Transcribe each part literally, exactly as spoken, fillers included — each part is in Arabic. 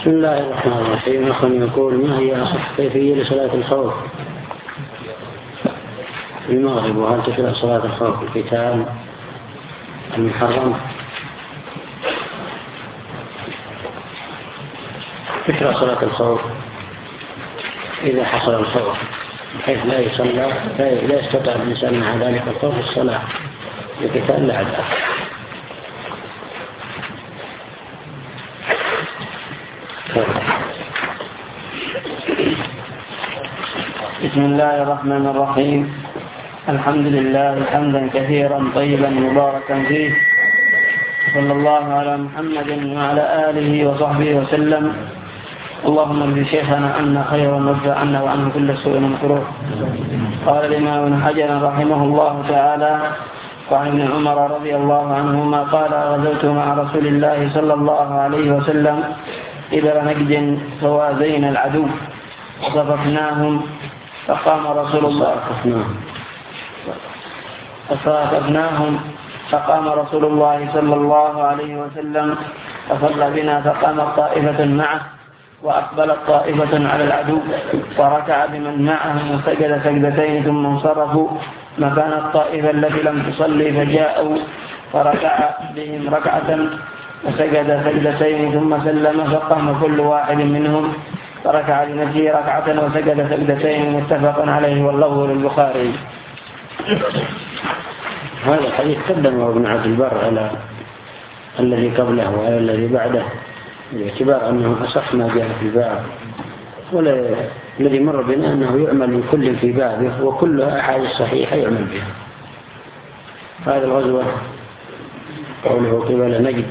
بسم الله الرحمن الرحيم. أخ يقول: ما هي أصح كيفية لصلاة الخوف في المغرب؟ وهل تشرع صلاة الخوف القتال المحرم؟ تشرع صلاة الخوف إذا حصل الخوف بحيث لا يصلى لا يستطيع الإنسان مع ذلك الخوف الصلاة لقتال الأعداء. بسم الله الرحمن الرحيم. الحمد لله حمدا كثيرا طيبا مباركا فيه، صلى الله على محمد وعلى آله وصحبه وسلم. اللهم اجزي شيخنا عنا خيرا وادفع عنا وعنه كل سوء ومكروه. قال الإمام ابن حجر رحمه الله تعالى: وعن ابن عمر رضي الله عنهما قال: غزوت مع رسول الله صلى الله عليه وسلم قبل نجد فوازينا العدو وصففناهم فقام رسول الله فصاففناهم فقام رسول الله صلى الله عليه وسلم فصلى بنا، فقامت طائفة معه وأقبلت طائفة على العدو وركع بمن معهم وسجد سجدتين ثم انصرفوا مكان الطائفة التي لم تصلي، فجاءوا فركع بهم ركعة وسجد سجدتين ثم سلم، فقام كل واحد منهم فركع لنفسه ركعة وسجد سجدتين، متفق عليه واللفظ للبخاري. هذا الحديث قدم ابن عبد البر على الذي قبله وعلى الذي بعده باعتبار أنه أصح ما جاء في الباب، والذي مر بنا أنه يعمل من كل في بابه وكلها أحاديث صحيحة يعمل بها. هذا الغزوة قوله قبل نجد،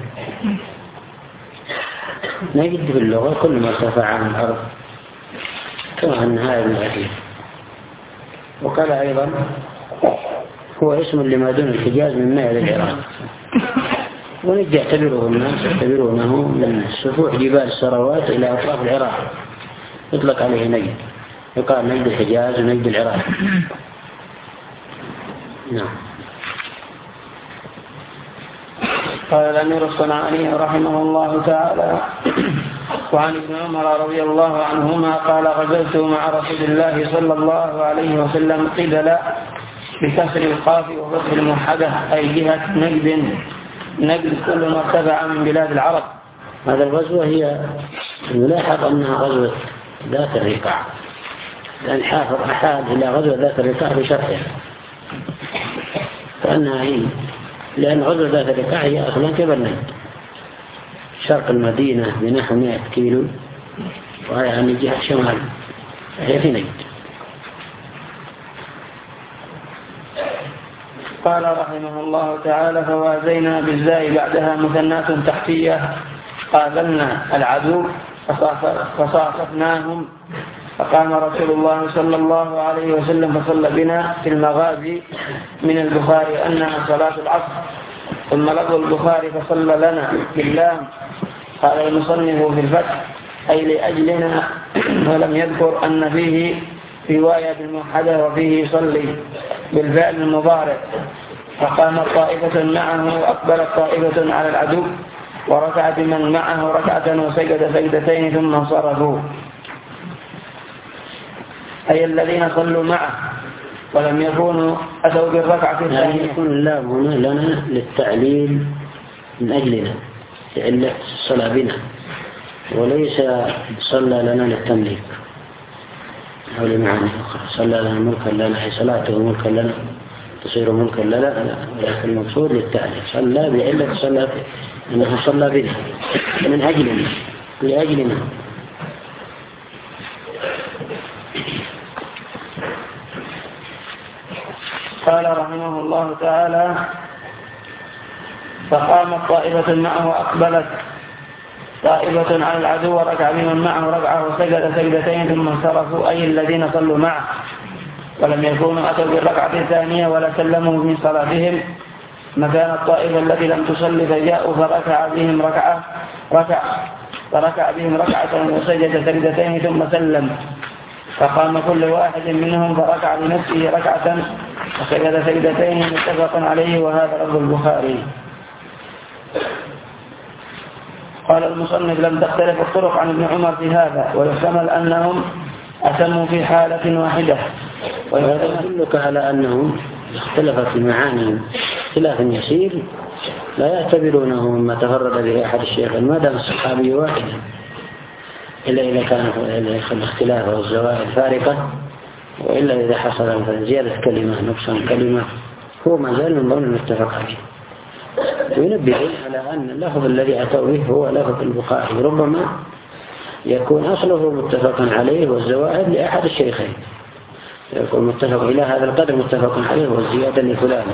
نجد في اللغة كل ما ارتفع عن الأرض كما أن هذا من الأخير. وقال أيضا: هو اسم لما دون الحجاز من ماء العراق. ونجد يعتبره الناس يعتبرونه من سفوح جبال السروات إلى أطراف العراق، يطلق عليه نجد، يقال نجد الحجاز ونجد العراق. نعم. قال الأمير الصنعاني رحمه الله تعالى: وعن ابن عمر رضي الله عنهما قال: غزوت مع رسول الله صلى الله عليه وسلم قبل بكسر القاف وفتح الموحدة أي جهة نجد، نجد كل ما ارتفع من بلاد العرب. هذا الغزوة هي الملاحظ أنها غزوة ذات الرقاع، لأن حافظ أحاد إلى غزوة ذات الرقاع بشرحها، فأنها هي لأن غزوة ذات الرقاع هي أصلا كبر نجد شرق المدينة بنحو مئة كيلو، وهي عن جهة شمال هي في نجد. قال رحمه الله تعالى: فوازينا بالزاء بعدها مثنات تحتية قابلنا العدو فصاففناهم، فقام رسول الله صلى الله عليه وسلم فصلى بنا في المغازي من البخاري أنها صلاة العصر. ثم لفظ البخاري فصلى لنا باللام. قال المصنف في الفتح: أي لأجلنا، ولم يذكر أن فيه رواية بالموحدة وفيه يصلي بالفعل المضارع. فقامت طائفة معه وأقبلت طائفة على العدو وركع بمن معه ركعة وسجد سجدتين ثم انصرفوا، أي الذين صلوا معه ولم يكونوا أتوا بالركعة الثانية. يعني يكون اللام هنا لنا للتعليل من أجلنا لعلة الصلاة بنا، وليس صلى لنا للتمليك أو لمعنى أخرى. صلى لنا ملكا لنا، أي صلاته ملكا لنا تصير ملكا لنا، ولكن المقصود للتعليل. صلى بعلة الصلاة أنه صلى بنا من أجلنا لأجلنا. قال رحمه الله تعالى: فقامت طائفة معه وأقبلت طائفة على العدو وركع بمن معه ركعة وسجد سجدتين ثم انصرفوا، أي الذين صلوا معه ولم يكونوا أتوا بالركعة الثانية ولا سلموا من صلاتهم مكان الطائفة التي لم تصلي، فجاءوا فركع بهم ركعة ركع فركع بهم ركعة وسجد سجدتين ثم سلم، فقام كل واحد منهم فركع لنفسه ركعة وسجد سجدتين، متفق عليه وهذا لفظ البخاري. قال المصنف لم تختلف الطرق عن ابن عمر في هذا، ويحتمل أنهم أتموا في حالة واحدة. وهذا يدلك على أنهم اختلفت في معاني خلاف يسير لا يعتبرونه مما تفرد به أحد الشيخين ما دام الصحابي واحدا، إلا إذا كان الاختلاف والزوائد فارقة، وإلا إذا حصل زيادة كلمة نقصان كلمة هو ما زال من ضمن المتفق عليه. وينبه على أن اللفظ الذي أتوا به هو لفظ البخاري، ربما يكون أصله متفق عليه والزوائد لأحد الشيخين، يكون متفق إلى هذا القدر متفق عليه والزيادة لفلان.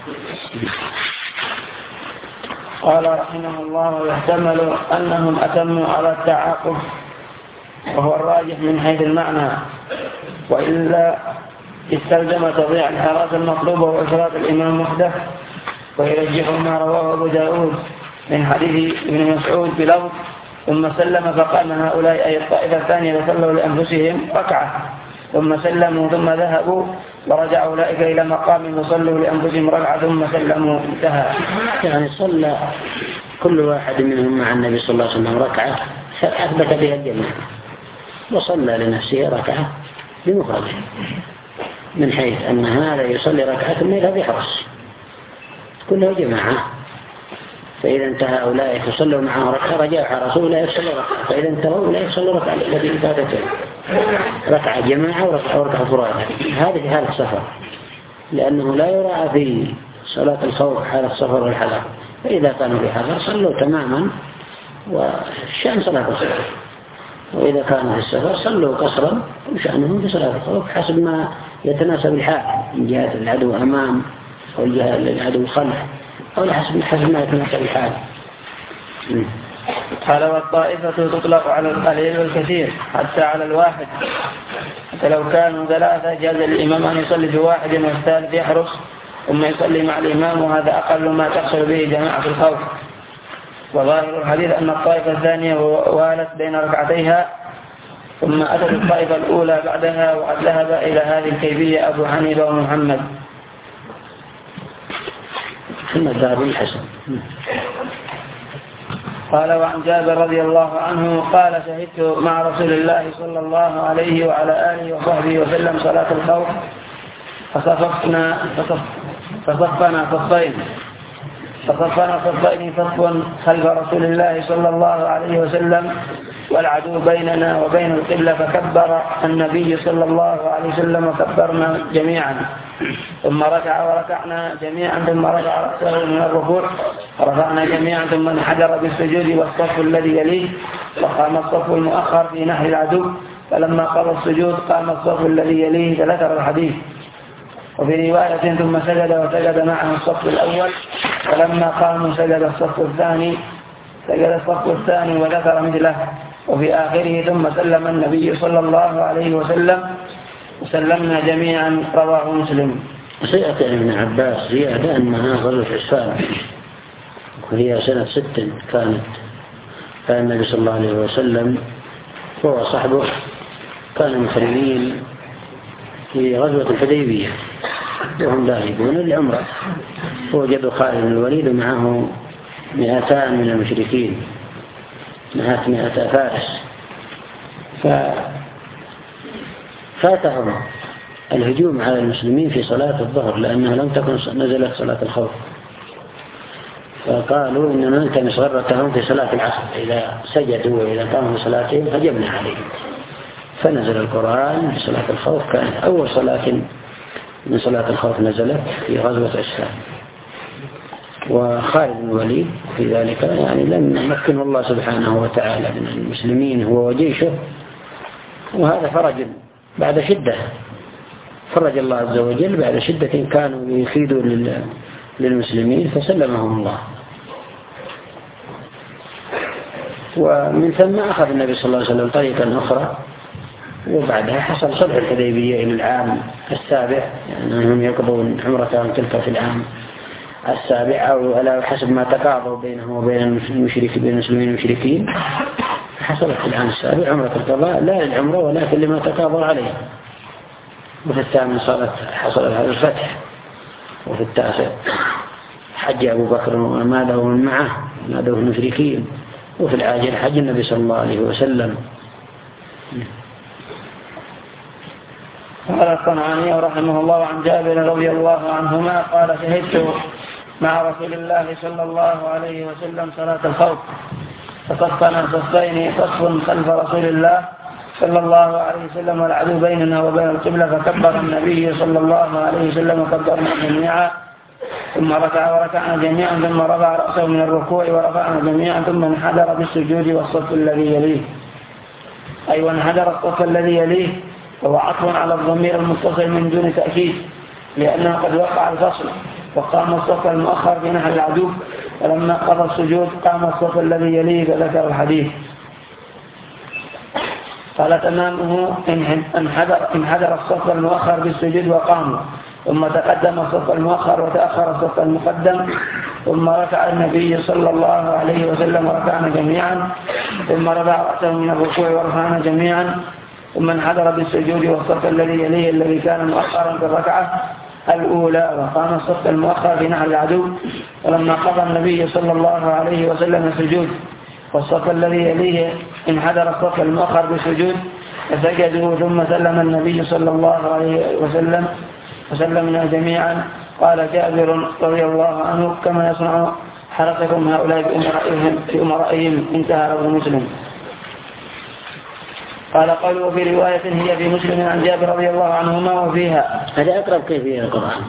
قال رحمه الله ويحتمل أنهم أتموا على التعاقب، وهو الراجح من حيث المعنى، وإلا استلزم تضيع الحراسة المطلوبة وإفراط الإمام وحده. ويرجح ما رواه أبو داود من حديث ابن مسعود بلفظ ثم سلم فقام هؤلاء أي الطائفة الثانية فصلوا لأنفسهم ركعة ثم سلموا ثم ذهبوا ورجع أولئك إلى مقام وصلوا لأنفسهم ركعة ثم سلموا انتهى. يعني صلى كل واحد منهم مع النبي صلى الله عليه وسلم ركعة فأثبت بها الجنة، وصلى لنفسه ركعة بمفرده، من حيث أن هذا يصلي ركعة ثم يذهب يحرص كله جماعة، فإذا انتهى أولئك فصلوا معه ركعة رجع حرصوا لا يصلوا ركعة، فإذا انتهوا لا يصلوا ركعة الذي فاتته ركعة جماعة وركعة فرادى. هذه حالة السفر، لأنه لا يراعى في صلاة الخوف حالة السفر والحذر، فإذا كانوا في حذر صلوا تماما وشأن صلاة الخوف، وإذا كانوا في السفر صلوا قصرا وشأنهم في صلاة الخوف حسب ما يتناسب الحال من جهة العدو أمام أو جهة العدو خلف أو حسب حسب ما يتناسب الحال. قال والطائفة تطلق على القليل والكثير حتى على الواحد، حتى لو كانوا ثلاثة جاز الإمام أن يصلي بواحد والثالث يحرص ثم يصلي مع الإمام، وهذا أقل ما تحصل به جماعة الخوف. وظاهر الحديث أن الطائفة الثانية والت بين ركعتيها ثم أتت الطائفة الأولى بعدها، وقد ذهب إلى هذه الكيفية أبو حنيفة ومحمد. ثم ذهب الحسن. قال وعن جابر رضي الله عنه قال شهدت مع رسول الله صلى الله عليه وعلى آله وصحبه وسلم صلاة الخوف فصففنا فصفنا صفين فصفنا صفين صف خلف رسول الله صلى الله عليه وسلم والعدو بيننا وبين القبلة، فكبر النبي صلى الله عليه وسلم وكبرنا جميعا، ثم ركع وركعنا جميعا، ثم رفع رأسه من الركوع ورفعنا جميعا، ثم انحدر بالسجود والصف الذي يليه، وقام الصف المؤخر في نحر العدو، فلما قضى السجود قام الصف الذي يليه، فذكر الحديث. وفي رواية ثم سجد وسجد معه الصف الأول، فلما قاموا سجد الصف الثاني سجد الصف الثاني وذكر مثله. وفي آخره ثم سلم النبي صلى الله عليه وسلم وسلمنا جميعا، رواه مسلم. سيأتي عن ابن عباس زيادة أنها غزوة عسفان، وهي سنة ست كانت، كان النبي صلى الله عليه وسلم هو صحبه كانوا محرمين في غزوة الحديبية وهم ذاهبون للعمرة، فوجدوا خالد بن الوليد معه مئتان من المشركين، نهات مئة فارس، ففاتهم الهجوم على المسلمين في صلاة الظهر لأنها لم تكن نزلت صلاة الخوف، فقالوا إننا نلتمس غرتهم في صلاة العصر، إذا سجدوا وإذا قاموا في صلاتهم هجمنا عليهم، فنزل القرآن في صلاة الخوف. كانت أول صلاة من صلاة الخوف نزلت في غزوة عسفان، وخالد بن الوليد في ذلك يعني لم يمكنه الله سبحانه وتعالى من المسلمين هو وجيشه، وهذا فرج بعد شدة، فرج الله عز وجل بعد شدة كانوا يخيدوا للمسلمين فسلمهم الله. ومن ثم أخذ النبي صلى الله عليه وسلم طريقا أخرى، وبعدها حصل صلح الحديبية إلى العام السابع، يعني أنهم يقضون عمرتهم تلك في العام السابع أو على حسب ما تقاضوا بينهم وبين المشركين بين المسلمين والمشركين، حصلت في العام السابع عمرة القضاء لا للعمرة ولكن لما تقاضوا عليه. وفي الثامن صارت حصل هذا الفتح، وفي التاسع حج أبو بكر وما له من معه ما له المشركين وفي العاجل حج النبي صلى الله عليه وسلم. قال الصنعاني رحمه الله عن جابر رضي الله عنهما قال شهدت مع رسول الله صلى الله عليه وسلم صلاة الخوف فصفنا صفين، صف خلف رسول الله صلى الله عليه وسلم والعدو بيننا وبين القبلة، فكبر النبي صلى الله عليه وسلم وكبرنا جميعا، ثم ركع وركعنا جميعا، ثم رفع رأسه من الركوع ورفعنا جميعا، ثم انحدر بالسجود والصف الذي يليه، أي وانحدر الصف الذي يليه، وهو عطف على الضمير المتصل من دون تأكيد، لأنه قد وقع الفصل، وقام الصف المؤخر في نحو العدو، فلما قضى السجود قام الصف الذي يليه فذكر الحديث. قال تمامه انحدر, انحدر الصف المؤخر بالسجود وقاموا، ثم تقدم الصف المؤخر وتأخر الصف المقدم، ثم ركع النبي صلى الله عليه وسلم وركعنا جميعا، ثم رفع رأسه من الركوع ورفعنا جميعا، ثم انحدر بالسجود والصف الذي يليه الذي كان مؤخرا في الركعة الأولى، وقام الصف المؤخر في نحو العدو، ولما قضى النبي صلى الله عليه وسلم السجود والصف الذي يليه انحدر الصف المؤخر بالسجود فسجدوا، ثم سلم النبي صلى الله عليه وسلم وسلمنا جميعا. قال جابر رضي الله عنه كما يصنع حركتهم هؤلاء في أمرائهم. انتهى رواه مسلم. قال قالوا في رواية هي في مسلم عن جابر رضي الله عنهما وفيها هذا أقرب كيفية القرآن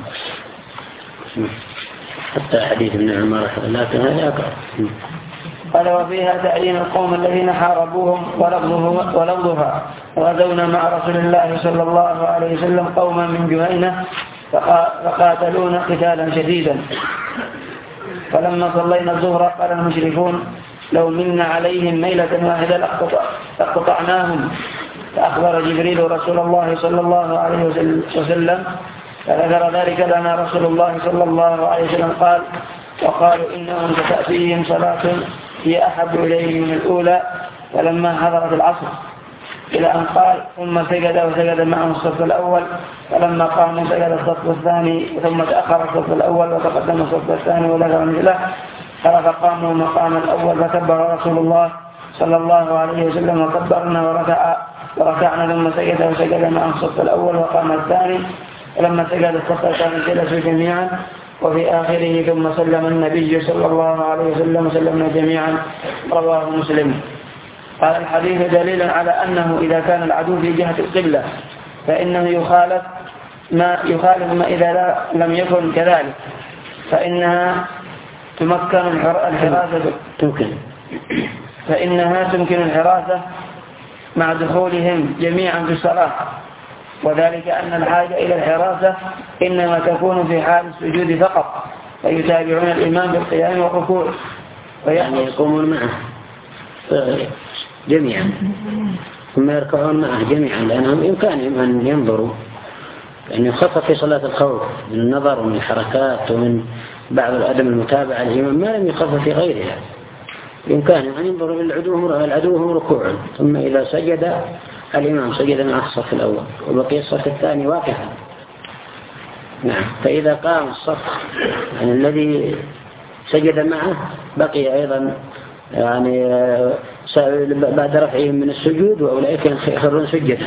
حتى حديث ابن عمر، لكن هذا أقرب. قال وفيها تعيين القوم الذين حاربوهم ولفظها وغزونا مع رسول الله صلى الله عليه وسلم قوما من جهينة فقاتلونا قتالا شديدا، فلما صلينا الظهر قال المشركون لو منا عليهم ميلة واحدة لقطعناهم، فأخبر جبريل رسول الله صلى الله عليه وسلم فذكر ذلك لنا رسول الله صلى الله عليه وسلم قال وقالوا إنهم ستأتيهم صلاة هي أحب إليهم من الأولى، فلما حضرت العصر إلى أن قال ثم سجد وسجد معهم الصف الأول، فلما قاموا سجد الصف الثاني، ثم تأخر الصف الأول وتقدم الصف الثاني وذكر مثله، قال فقاموا مقام الأول فكبر رسول الله صلى الله عليه وسلم وكبرنا وركع وركعنا، ثم سجد وسجد معهم الصف الأول وقام الثاني، ولما سجد الصف الثاني جلسوا جميعا، وفي آخره ثم سلم النبي صلى الله عليه وسلم وسلمنا جميعا. رواه مسلم. قال الحديث دليل على أنه إذا كان العدو في جهة القبلة فإنه يخالف ما يخالف ما إذا لم يكن كذلك، فإنها تمكن الحراسة تمكن فإنها تمكن الحراسة مع دخولهم جميعا في الصلاة، وذلك أن الحاجة إلى الحراسة إنما تكون في حال السجود فقط، فيتابعون الإمام بالقيام والركوع يعني يقومون معه جميعا ثم يركعون معه جميعا، لأنهم بإمكانهم أن ينظروا، يعني يخفف في صلاة الخوف من النظر ومن الحركات ومن بعض الأدم المتابعة الإمام ما لم يخفف في غيرها، بإمكانهم أن ينظروا إلى العدو العدو ركوعا، ثم إذا سجد الإمام سجد مع الصف الأول وبقي الصف الثاني واقفا. نعم، فإذا قام الصف يعني الذي سجد معه بقي أيضا يعني بعد رفعهم من السجود، وأولئك يخرون سجدا.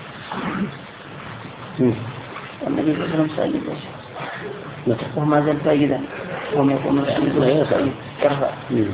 والنبي صلى الله عليه وسلم ساجد وما زال ساجدا وما يقوم كرفا.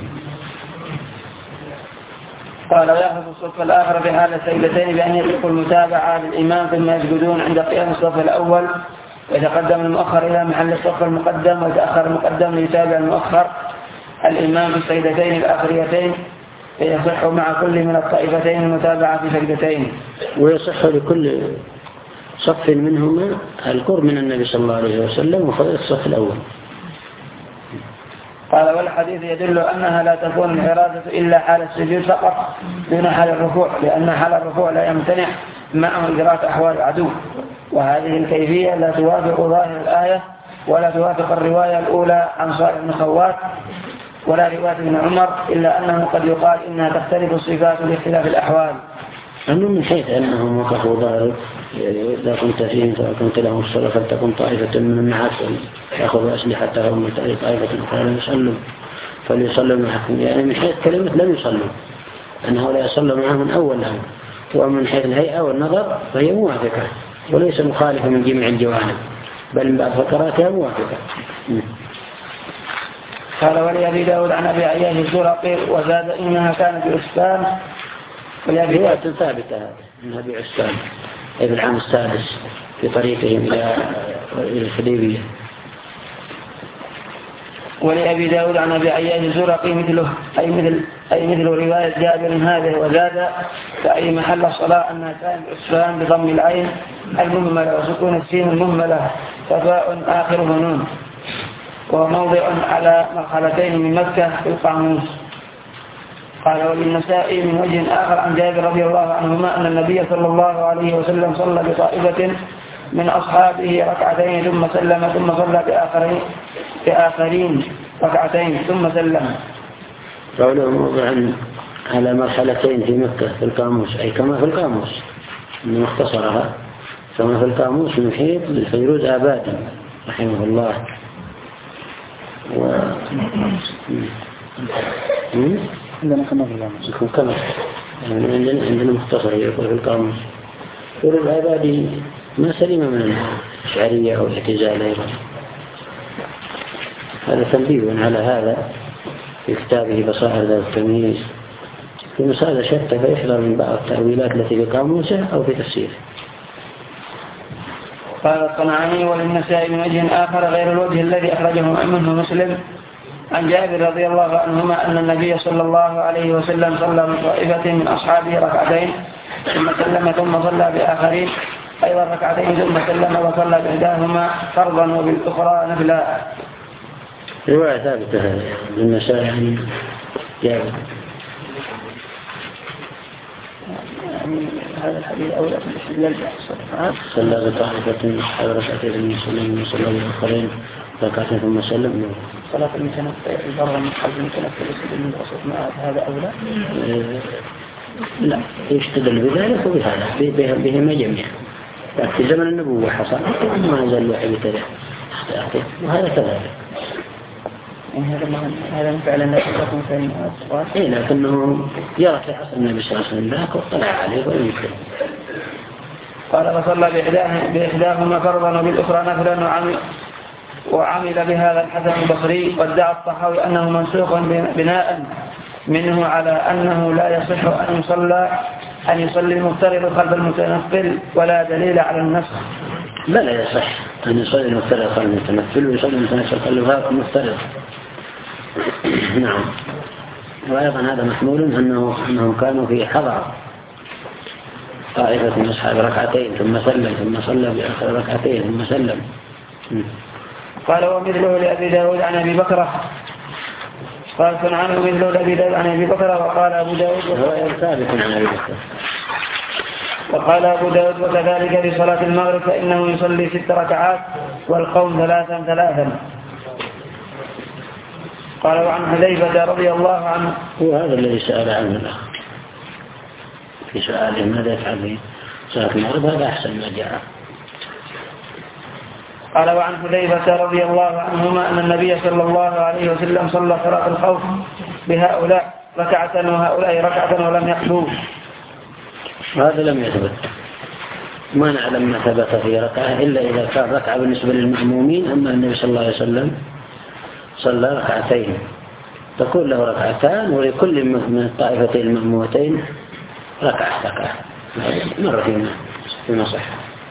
قال ويحدث الصف الآخر في حال السجدتين بأن يتركوا المتابعة للإمام ثم يسجدون عند قيام الصف الأول، ويتقدم المؤخر إلى محل الصف المقدم، ويتأخر المقدم ليتابع المؤخر الإمام في السجدتين الآخريتين، فيصح مع كل من الطائفتين المتابعة في سجدتين. ويصح لكل صف منهما القرب من النبي صلى الله عليه وسلم وفضل الصف الأول. قال والحديث يدل أنها لا تكون الحراسة إلا حال السجود فقط دون حال الركوع، لأن حال الركوع لا يمتنع معه إدراك أحوال العدو، وهذه الكيفية لا توافق ظاهر الآية ولا توافق الرواية الأولى عن صالح بن خوات ولا رواية ابن عمر، إلا أنه قد يقال إنها تختلف الصفات لاختلاف الأحوال. أنه من حيث أنهم وقفوا ظاهر إذا كنت فيهم فكنت لهم الصلاة فلتكن طائفة من معك يأخذوا أسلحتهم وطائفة أخرى يصلوا، فليصلوا معكم، يعني من حيث كلمة لم يصلوا أنه لا يصلوا معهم من أول لهم، ومن حيث الهيئة والنظر فهي موافقة وليس مخالفة من جميع الجوانب، بل من بعض فقراتها موافقة. قال ولأبي داود عن أبي عياش الزرقي وزاد إنها كانت بأسفان. رواية ثابتة هذه من أبي عسفان في العام السادس في طريقهم إلى الحديبية. ولأبي داود عن أبي عياش الزرقي مثله أي مثل أي مثل رواية جابر هذه وزاد فأي محل الصلاة أنها كانت بأسفان بضم العين المهملة وسكون السين المهملة ففاء آخره نون، وهو موضع على مرحلتين من مكة في القاموس. قال وللنسائي من وجه آخر عن جابر رضي الله عنهما أن النبي صلى الله عليه وسلم صلى بطائفة من أصحابه ركعتين ثم سلم ثم صلى بآخرين, بآخرين ركعتين ثم سلم. قوله موضعا على مرحلتين في مكة في القاموس أي كما في القاموس من مختصرها كما في القاموس محيط للفيروز آبادا رحمه الله. و... عندنا كما في القاموس يكون كما يعني عندنا عندنا مختصر يقول في القاموس. فيروز آبادي ما سلم من الشعرية أو الاعتزال أيضا. هذا تنبيه على هذا في كتابه بصائر ذات التمييز في مسألة شتى فيحذر من بعض التأويلات التي في قاموسه أو في تفسيره. قال الصنعاني وللنسائي من وجه آخر غير الوجه الذي أخرجه منه مسلم عن جابر رضي الله عنهما أن النبي صلى الله عليه وسلم صلى بطائفة من أصحابه ركعتين ثم سلم ثم صلى بآخرين أيضا ركعتين ثم سلم وصلى بإحداهما فرضا وبالأخرى نفلا. رواية ثابتة هذه للنسائي عن جابر. هذا الحديث أولى في الاستدلال بالصلاة. صلى بطائفة أصحاب ركعتين ثم سلم وصلى بآخرين ركعتين ثم سلم. صلاة المتنفل البر من قلب المتنفل يستدل من الرسول ما هذا أولى؟ لا يستدل بذلك وبهذا بهما جميعا. في زمن النبوة حصل ما زال الوحي بتدع وهذا كذلك. هذا فعلا لا تكون فعلا الصلاة. إيه لكنه يرى في عصر النبي صلى الله عليه وسلم ذاك واطلع عليه ويمكن. قال وصلى بإحداهما فرضا وبالأخرى نفلا وعمل وعمل بهذا الحسن البصري وادعى الطحاوي أنه منسوخ بناء منه على أنه لا يصح أن يصلى أن يصلي المفترض خلف المتنفل ولا دليل على النسخ. لا لا يصح أن يصلي المفترض خلف المتنفل ويصلي المتنفل خلف المفترض. نعم. وأيضا هذا محمول أنه أنهم كانوا في حضر طائفة من أصحاب ركعتين ثم سلم ثم صلى بآخر ركعتين ثم سلم. قال ومثله لأبي داود عن أبي بكر قال صنعانه مثله لأبي داود عن أبي بكر وقال أبو داود ثابت عن أبي بكر وقال أبو داود وكذلك في صلاة المغرب فإنه يصلي ست ركعات والقوم ثلاثا ثلاثا. قال وعن حذيفة رضي الله عنه وهذا الذي سأل عنه الأخ في سؤاله ماذا يفعل في صلاة المغرب هذا أحسن ما جاء. قال وعن حذيفة رضي الله عنهما أن النبي صلى الله عليه وسلم صلى صلاة الخوف بهؤلاء ركعة وهؤلاء ركعة ولم يقضوا. هذا لم يثبت ما نعلم ما ثبت في ركعة إلا إذا كان ركعة بالنسبة للمأمومين. أما النبي صلى الله عليه وسلم صلى ركعتين تكون له ركعتان ولكل من الطائفتين المأمومتين ركعة ركعة مرة فيما فيما صح.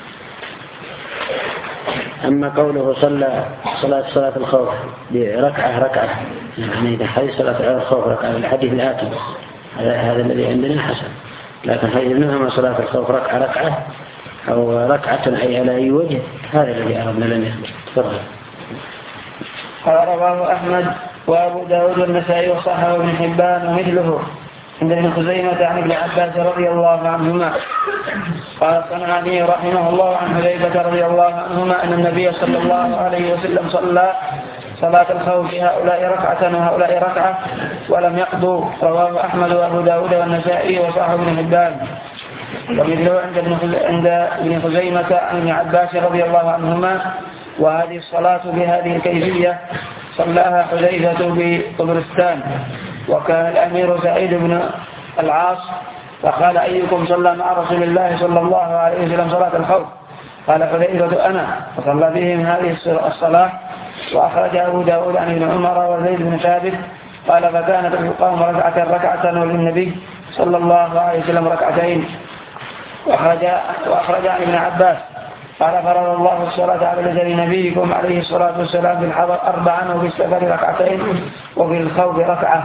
أما قوله صلى صلاة صلاة الخوف بركعة ركعة يعني إذا حديث صلاة الخوف ركعة الحديث الآتي هذا الذي عندنا حسن. لكن حديث إنما صلاة الخوف ركعة ركعة أو ركعة أي على أي وجه هذا الذي أردنا لم يثبت. تفضل. قال رواه أحمد وأبو داود والنسائي وصححه ابن حبان ومثله عند ابن خزيمة عن ابن عباس رضي الله عنهما. قال الصنعاني رحمه الله عن حذيفة رضي الله عنهما أن النبي صلى الله عليه وسلم صلى صلاة الخوف هؤلاء ركعة وهؤلاء ركعة ولم يقضوا. رواه أحمد وأبو داود والنسائي وصححه ابن حبان ومثله عند ابن خزيمة عن ابن عباس رضي الله عنهما. وهذه الصلاة بهذه الكيفية صلاها حذيفة بطبرستان، وكان الأمير سعيد بن العاص، فقال أيكم صلى مع رسول الله صلى الله عليه وسلم صلاة الخوف؟ قال حذيفة أنا، فصلى بهم هذه الصلاة. وأخرج أبو داود عن ابن عمر وزيد بن ثابت قال فكانت القوم ركعة ركعة وللنبي صلى الله عليه وسلم ركعتين. وأخرج, وأخرج عن ابن عباس قال فرض الله الصلاة على لسان نبيكم عليه الصلاة والسلام في الحضر أربعا وفي السفر ركعتين وفي الخوف ركعة.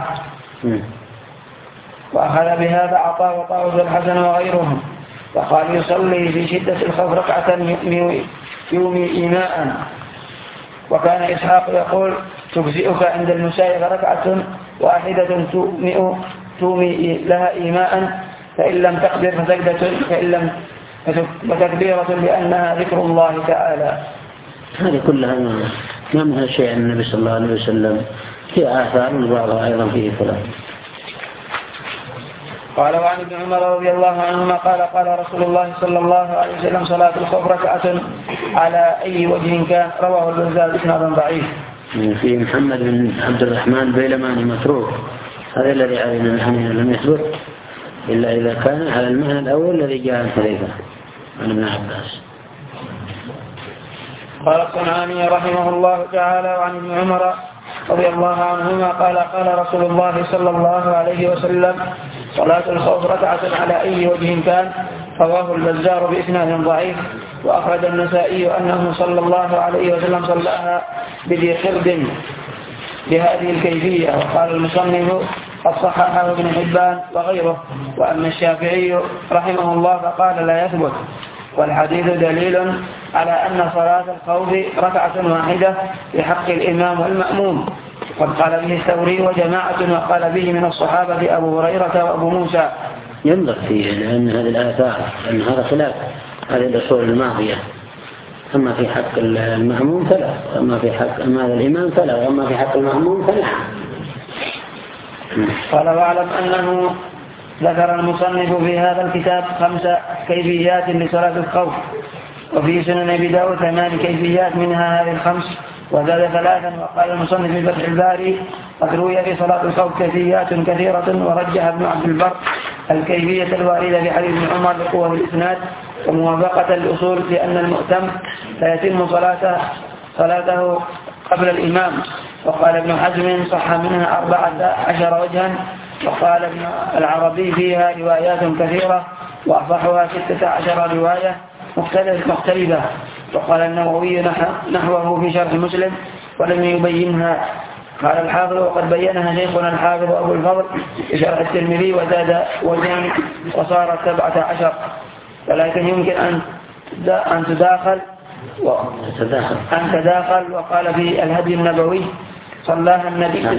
وأخذ بهذا عطاء وطاووس الحسن وغيرهم، وقال يصلي في شدة الخوف ركعة يومي إيماء. وكان إسحاق يقول تجزئك عند المسائغ ركعة واحدة تومئ تومي لها إيماء، فإن لم تقدر فسجدة، فإن لم فتكبيرة لأنها ذكر الله تعالى. هذه كلها ما منها شيء عن النبي صلى الله عليه وسلم، في آثار وبعضها أيضا فيه كلام. قال وعن ابن عمر رضي الله عنهما قال قال رسول الله صلى الله عليه وسلم صلاة الخوف ركعة على أي وجه كان، رواه البزار بإسناد ضعيف. في محمد بن عبد الرحمن بيلماني متروك، هذا الذي علينا أنه لم يثبت إلا إذا كان على المعنى الأول الذي جاء عن حذيفة عن ابن عباس. قال الصنعاني رحمه الله تعالى وعن ابن عمر رضي الله عنهما قال قال رسول الله صلى الله عليه وسلم صلاة الخوف ركعة على أي وجه كان، رواه البزار بإسناد ضعيف. وأخرج النسائي أنه صلى الله عليه وسلم صلاها بذي خرد بهذه الكيفية. وقال المصنف قد صححه ابن حبان وغيره. وأما الشافعي رحمه الله فقال لا يثبت، والحديث دليل على أن صلاة الخوف ركعة واحدة في حق الإمام والمأموم، قد قال به الثوري وجماعة، وقال به من الصحابة أبو هريرة وأبو موسى. ينظر فيه لأن هذه الآثار، لأن هذا خلاف هذه الأصول الماضية، أما في حق المأموم فلا، أما في حق أما الإمام فلا، وأما في حق المأموم فنعم. قال واعلم أنه ذكر المصنف في هذا الكتاب خمس كيفيات لصلاة الخوف، وفي سنن أبي داود ثمان كيفيات منها هذه الخمس، وزاد ثلاثا. وقال المصنف في فتح الباري قد روي في صلاة الخوف كيفيات كثيرة، ورجح ابن عبد البر الكيفية الواردة في حديث ابن عمر لقوة الإسناد وموافقة الأصول، لأن المؤتم لا يتم صلاته صلاته قبل الإمام. وقال ابن حزم صح منها أربعة عشر وجها. وقال ابن العربي فيها روايات كثيرة، وأصحها ستة عشر رواية مختلفة. وقال النووي نحوه في شرح مسلم ولم يبينها. قال الحافظ وقد بينها شيخنا الحافظ أبو الفضل في شرح الترمذي وزاد وجها وصارت سبعة عشر، ولكن يمكن أن أن تداخل أن تداخل. وقال في الهدي النبوي صلاها النبي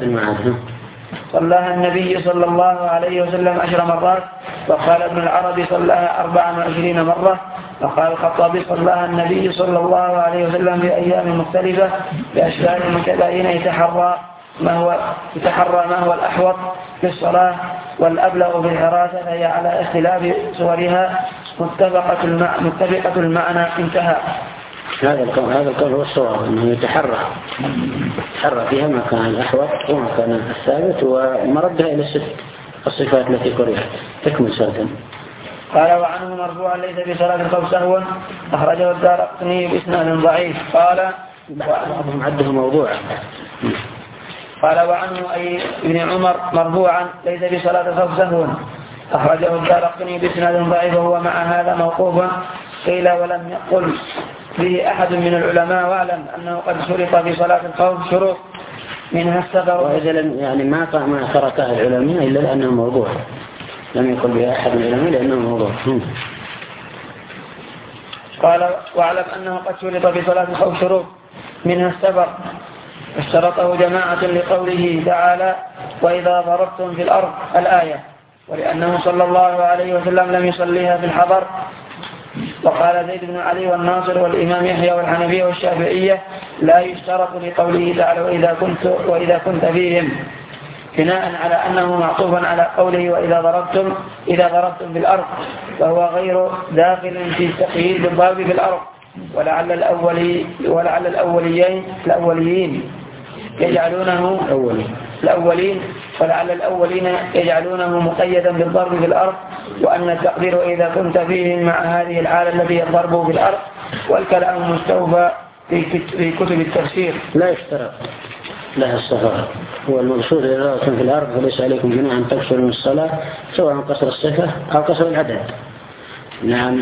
صلاها النبي صلى الله عليه وسلم عشر مرات. وقال ابن العربي صلاها أربع وعشرين مرة. وقال الخطابي صلاها النبي صلى الله عليه وسلم في أيام مختلفة بأشكال متباينة، يتحرى ما هو يتحرى ما هو الأحوط في الصلاة والأبلغ في الحراسة، فهي على اختلاف صورها متفقة المعنى, متفقة المعنى. انتهى. هذا القول هذا القول هو الصواب، أنه يتحرى يتحرى فيها ما كان الأحوط وما كان الثابت، ومردها إلى الست الصفات التي قرأت. تكمل سردا. قال وعنه مرفوعا ليس بصلاة الخوف سهوا، أخرجه الدارقطني بإسناد ضعيف. قال بعضهم عده موضوعا. قال وعنه أي ابن عمر مرفوعا ليس بصلاة الخوف سهوا، أخرجه الدارقطني بإسناد ضعيف، وهو مع هذا موقوفا. قيل ولم يقل به أحد من العلماء، واعلم أنه قد شرط في صلاة الخوف شروط منها السفر. وإذا يعني ما ما تركها العلماء إلا لأنه موضوع، لم يقل بها أحد من العلماء لأنه موضوع. قال واعلم أنه قد شرط في صلاة الخوف شروط منها السفر، اشترطه جماعة لقوله تعالى وإذا ضربتم في الأرض الآية، ولأنه صلى الله عليه وسلم لم يصليها في الحضر. وقال زيد بن علي والناصر والإمام يحيى والحنفية والشافعية لا يشترط لقوله تعالى وإذا كنت, وإذا كنت فيهم، بناء على أنه معطوفا على قوله وإذا ضربتم إذا ضربتم في الأرض، فهو غير داخل في التقييد بالضرب في الأرض. ولعل الأولي ولعل الأوليين الأوليين يجعلونه أولي الأولين ولعل الأولين يجعلونه مقيدا بالضرب في الأرض، وأن التقدير إذا كنت فيهم مع هذه الحالة التي الضرب في الأرض، والكلام مستوفى في كتب التفسير. لا يشترط لها السفر، هو المقصود إذا كنتم في الأرض فليس عليكم جناح أن تقصروا من الصلاة سواء قصر الصفة أو قصر العدد. نعم.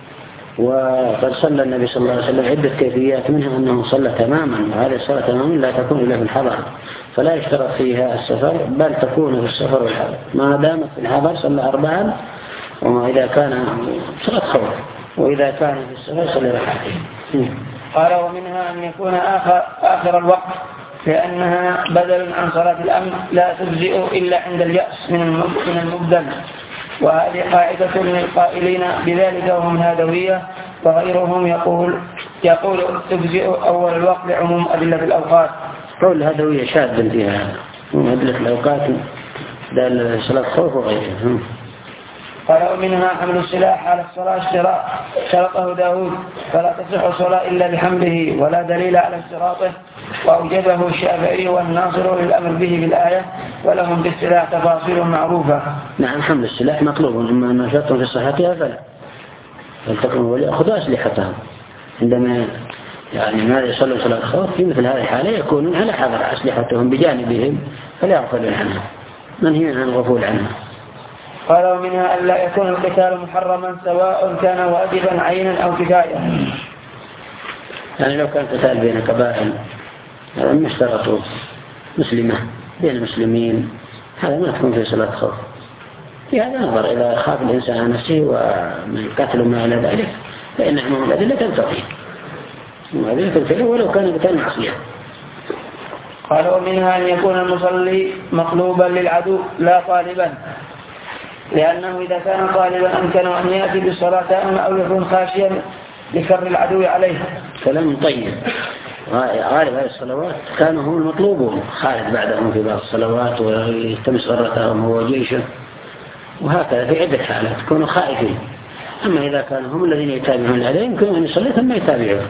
وقد صلى النبي صلى الله عليه وسلم عدة كيفيات، منها أنه صلى تماما، وهذه الصلاة تماما لا تكون إلا في الحضر، فلا يشترط فيها السفر، بل تكون في السفر والحضر. ما دامت في الحضر صلى أربعا، وإذا كان صلاة خوف، وإذا كان في السفر صلى ركعتين. قال ومنها أن يكون آخر, آخر الوقت، لأنها بدل عن صلاة الأمر لا تجزئ إلا عند اليأس من المبدل، وهذه قاعدة للقائلين بذلك وهم هادوية، وغيرهم يقول يقول تجزئ أول الوقت لعموم أدلة الأوقات. قول الهادوية شاذ فيها أدلة الأوقات دل صلاة خوف وغيرها. قال ومنها حمل السلاح على الصلاة اشتراط شرطه داود، فلا تصح الصلاة إلا بحمله، ولا دليل على اشتراطه، وأوجبه الشافعي والناصر للأمر به بالآية، ولهم بالسلاح تفاصيل معروفة. نعم، حمل السلاح مطلوب، أما أن شرط في صحتها فلا، فلتكن وليأخذوا أسلحتهم عندما يعني ما يصلوا صلاة خوف. في مثل هذه الحالة يكونون على حذر، أسلحتهم بجانبهم فلا يغفلون عنها، منهي عن الغفول عنها. قال ومنها أن لا يكون القتال محرما سواء كان واجبا عينا أو كفاية. يعني لو كان قتال بين قبائل ما اشترطوا مسلمة بين المسلمين، هذا ما تكون في صلاة خوف. في هذا نظر إذا خاف الإنسان عن نفسه ومن قتل ما إلى ذلك فإن عموم الأدلة تنتهي، وهذه تنتهي ولو كان قتال معصية. قال ومنها أن يكون المصلي مطلوبا للعدو لا طالبا، لأنه إذا كان طالبا أمكنه أن يأتي بالصلاة أو يكون خاشيا لكر العدو عليه. كلام طيب. غالب هذه الصلوات كانوا هم المطلوبون، خالد بعدهم في بعض الصلوات ويتمس غرتهم هو جيشه، وهكذا في عدة حالات يكونوا خائفين. أما إذا كانوا هم الذين يتابعون عليه يمكن أن يصلي ثم يتابعون.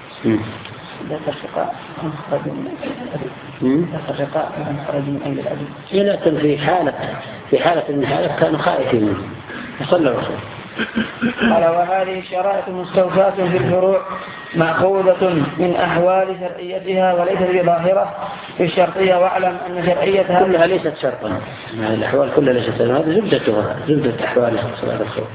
لكن في حالة في حالة من الحالات كانوا خائفين يصلوا الرسول. قال وهذه الشرائط مستوفاة في الفروع مأخوذة من أحوال شرعيتها وليست بظاهرة في الشرطية، واعلم أن شرعيتها كلها ليست شرطا، يعني الأحوال كلها ليست شرطا، هذه زبدتها زبدة أحوال صلاة الخوف.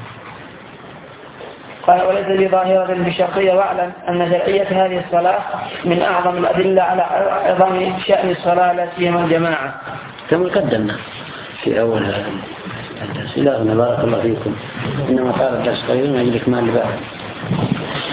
قال وليس بظاهرة بالشرطية، واعلم أن شرعية هذه الصلاة من أعظم الأدلة على عظم شأن الصلاة لا سيما الجماعة، كما قدمنا في أول الدرس. إلهنا بارك الله فيكم، إنما طال الدرس قليلا من أجل إكمال الباب.